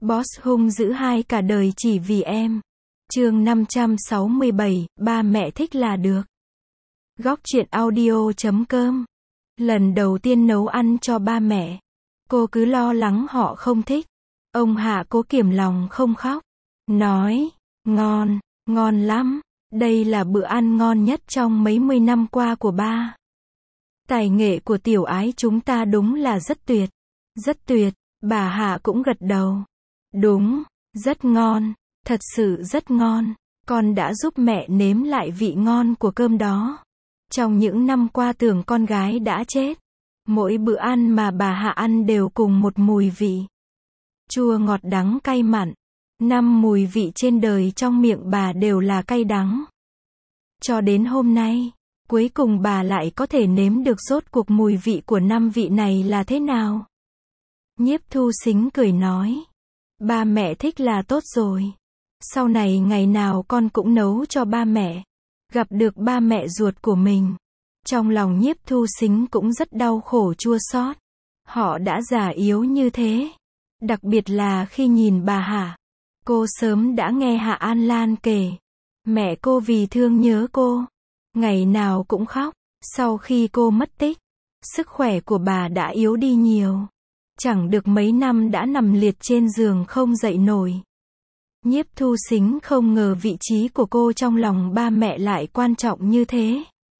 Boss hung dữ hai cả đời chỉ vì em. Chương 567, ba mẹ thích là được. Góc truyện audio.com. Lần đầu tiên nấu ăn cho ba mẹ, cô cứ lo lắng họ không thích. Ông Hạ cố kiềm lòng không khóc, nói, ngon, ngon lắm, đây là bữa ăn ngon nhất trong mấy mươi năm qua của ba. Tài nghệ của tiểu ái chúng ta đúng là rất tuyệt. Rất tuyệt, bà Hạ cũng gật đầu. Đúng, rất ngon, thật sự rất ngon. Con đã giúp mẹ nếm lại vị ngon của cơm đó. Trong những năm qua tưởng con gái đã chết. Mỗi bữa ăn mà bà Hạ ăn đều cùng một mùi vị. Chua ngọt đắng cay mặn. 5 mùi vị trên đời trong miệng bà đều là cay đắng. Cho đến hôm nay, cuối cùng bà lại có thể nếm được rốt cuộc mùi vị của 5 vị này là thế nào. Nhiếp Thu Sính cười nói, ba mẹ thích là tốt rồi. Sau này ngày nào con cũng nấu cho ba mẹ. Gặp được ba mẹ ruột của mình. Trong lòng Nhiếp Thu Sính cũng rất đau khổ chua xót. Họ đã già yếu như thế. Đặc biệt là khi nhìn bà Hạ. Cô sớm đã nghe Hạ An Lan kể. Mẹ cô vì thương nhớ cô. Ngày nào cũng khóc. Sau khi cô mất tích, sức khỏe của bà đã yếu đi nhiều. Chẳng được mấy năm đã nằm liệt trên giường không dậy nổi. Nhiếp Thu Sính không ngờ vị trí của cô trong lòng ba mẹ lại quan trọng như thế.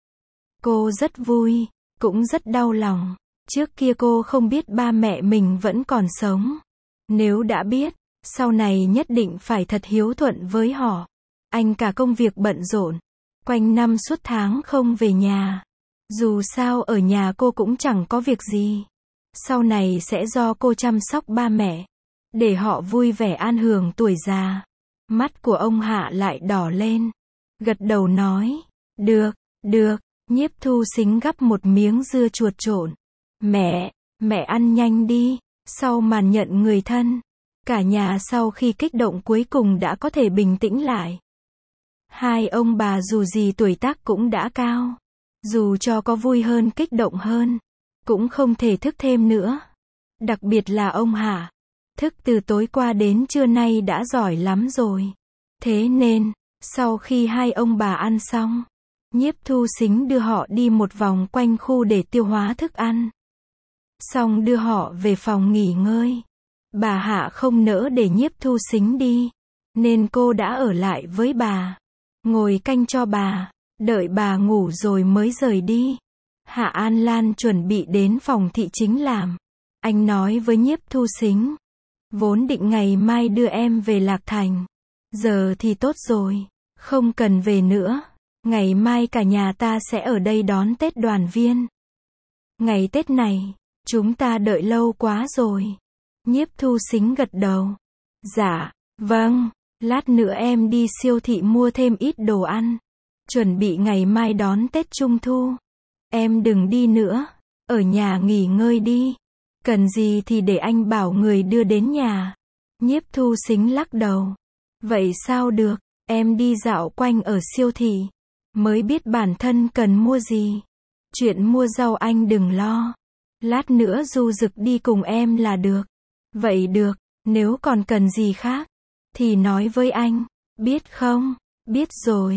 Cô rất vui, cũng rất đau lòng. Trước kia cô không biết ba mẹ mình vẫn còn sống. Nếu đã biết, sau này nhất định phải thật hiếu thuận với họ. Anh cả công việc bận rộn, quanh năm suốt tháng không về nhà. Dù sao ở nhà cô cũng chẳng có việc gì. Sau này sẽ do cô chăm sóc ba mẹ, để họ vui vẻ an hưởng tuổi già. Mắt của ông Hạ lại đỏ lên. Gật đầu nói, được, được. Nhiếp Thu Sính gắp một miếng dưa chuột trộn. Mẹ ăn nhanh đi. Sau màn nhận người thân, cả nhà sau khi kích động cuối cùng đã có thể bình tĩnh lại. Hai ông bà dù gì tuổi tác cũng đã cao. Dù cho có vui hơn kích động hơn, cũng không thể thức thêm nữa. Đặc biệt là ông Hạ. Thức từ tối qua đến trưa nay đã giỏi lắm rồi. Thế nên, sau khi hai ông bà ăn xong, Nhiếp Thu Sính đưa họ đi một vòng quanh khu để tiêu hóa thức ăn. Xong đưa họ về phòng nghỉ ngơi. Bà Hạ không nỡ để Nhiếp Thu Sính đi, nên cô đã ở lại với bà. Ngồi canh cho bà, đợi bà ngủ rồi mới rời đi. Hạ An Lan chuẩn bị đến phòng thị chính làm. Anh nói với Nhiếp Thu Sính, vốn định ngày mai đưa em về Lạc Thành. Giờ thì tốt rồi, không cần về nữa. Ngày mai cả nhà ta sẽ ở đây đón Tết đoàn viên. Ngày Tết này, chúng ta đợi lâu quá rồi. Nhiếp Thu Sính gật đầu. Dạ, vâng, lát nữa em đi siêu thị mua thêm ít đồ ăn. Chuẩn bị ngày mai đón Tết Trung Thu. Em đừng đi nữa, ở nhà nghỉ ngơi đi. Cần gì thì để anh bảo người đưa đến nhà. Nhiếp Thu Sính lắc đầu. Vậy sao được, em đi dạo quanh ở siêu thị, mới biết bản thân cần mua gì. Chuyện mua rau anh đừng lo. Lát nữa Du Dực đi cùng em là được. Vậy được, nếu còn cần gì khác, thì nói với anh, biết không? Biết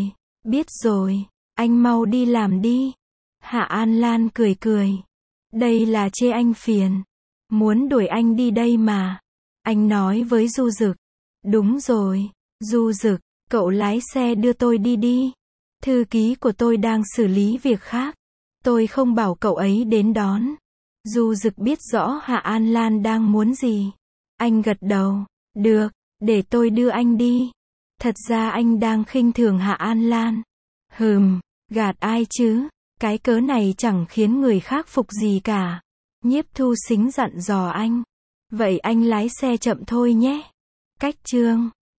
rồi, anh mau đi làm đi. Hạ An Lan cười cười. Đây là chê anh phiền. Muốn đuổi anh đi đây mà. Anh nói với Du Dực. Đúng rồi, Du Dực, cậu lái xe đưa tôi đi đi. Thư ký của tôi đang xử lý việc khác. Tôi không bảo cậu ấy đến đón. Du Dực biết rõ Hạ An Lan đang muốn gì. Anh gật đầu. Được, để tôi đưa anh đi. Thật ra anh đang khinh thường Hạ An Lan. Gạt ai chứ? Cái cớ này chẳng khiến người khác phục gì cả. Nhiếp Thu Sính dặn dò anh. Vậy anh lái xe chậm thôi nhé. Cách chương